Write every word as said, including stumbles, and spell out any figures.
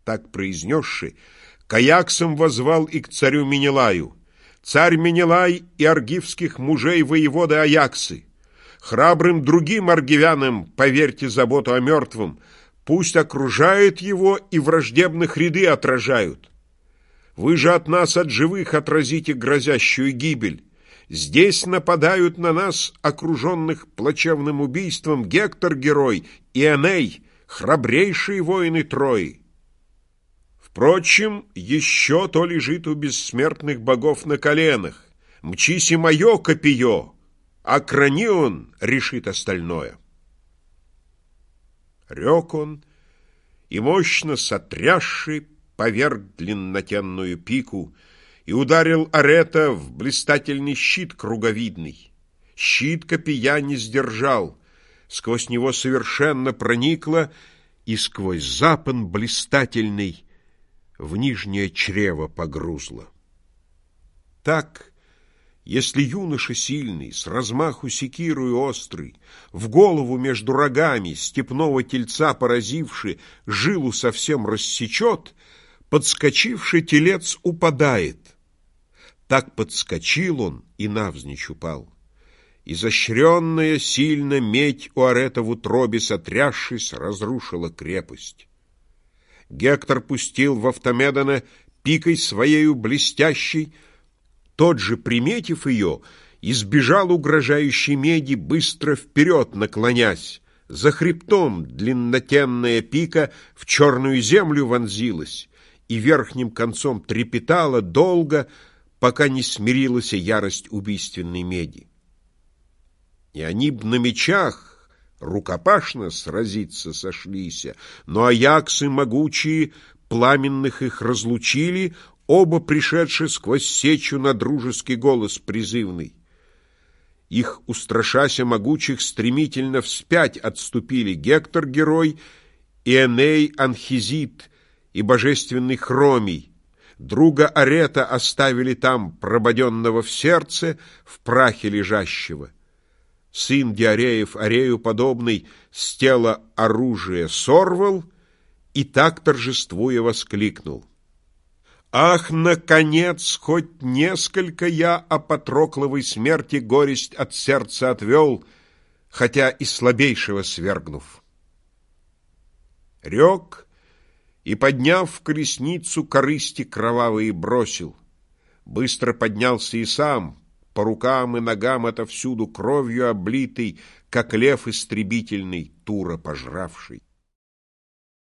Так произнесши, к Аяксам возвал и к царю Менелаю: «Царь Менелай и аргивских мужей воеводы Аяксы, храбрым другим аргивянам поверьте заботу о мертвом, пусть окружают его и враждебных ряды отражают. Вы же от нас, от живых, отразите грозящую гибель. Здесь нападают на нас, окруженных плачевным убийством, Гектор-герой и Эней, храбрейшие воины Трои. Впрочем, еще то лежит у бессмертных богов на коленах. Мчись и мое копье, а Кранион решит остальное». Рек он, и мощно сотрясший поверг длиннотенную пику и ударил Арета в блистательный щит круговидный. Щит копья не сдержал, сквозь него совершенно проникло, и сквозь запон блистательный в нижнее чрево погрузло. Так, если юноша сильный, с размаху секирою острый, в голову между рогами степного тельца поразивши, жилу совсем рассечет, подскочивший телец упадает. Так подскочил он и навзничь упал. Изощренная сильно медь у Арета в утробе, сотрясшись, разрушила крепость. Гектор пустил в Автомедона пикой своею блестящей. Тот же, приметив ее, избежал угрожающей меди, быстро вперед наклонясь. За хребтом длиннотенная пика в черную землю вонзилась и верхним концом трепетала долго, пока не смирилась ярость убийственной меди. И они б на мечах рукопашно сразиться сошлися, но аяксы могучие пламенных их разлучили, оба пришедшие сквозь сечу на дружеский голос призывный. Их, устрашася могучих, стремительно вспять отступили Гектор-герой и Эней Анхизит и божественный Хромий. Друга Арета оставили там, прободенного в сердце, в прахе лежащего. Сын Диареев, Арею подобный, с тела оружие сорвал и так торжествуя воскликнул: «Ах, наконец, хоть несколько я о Патрокловой смерти горесть от сердца отвел, хотя и слабейшего свергнув». Рек и, подняв в колесницу, корысти кровавые бросил. Быстро поднялся и сам, по рукам и ногам отовсюду кровью облитый, как лев истребительный, Тура пожравший.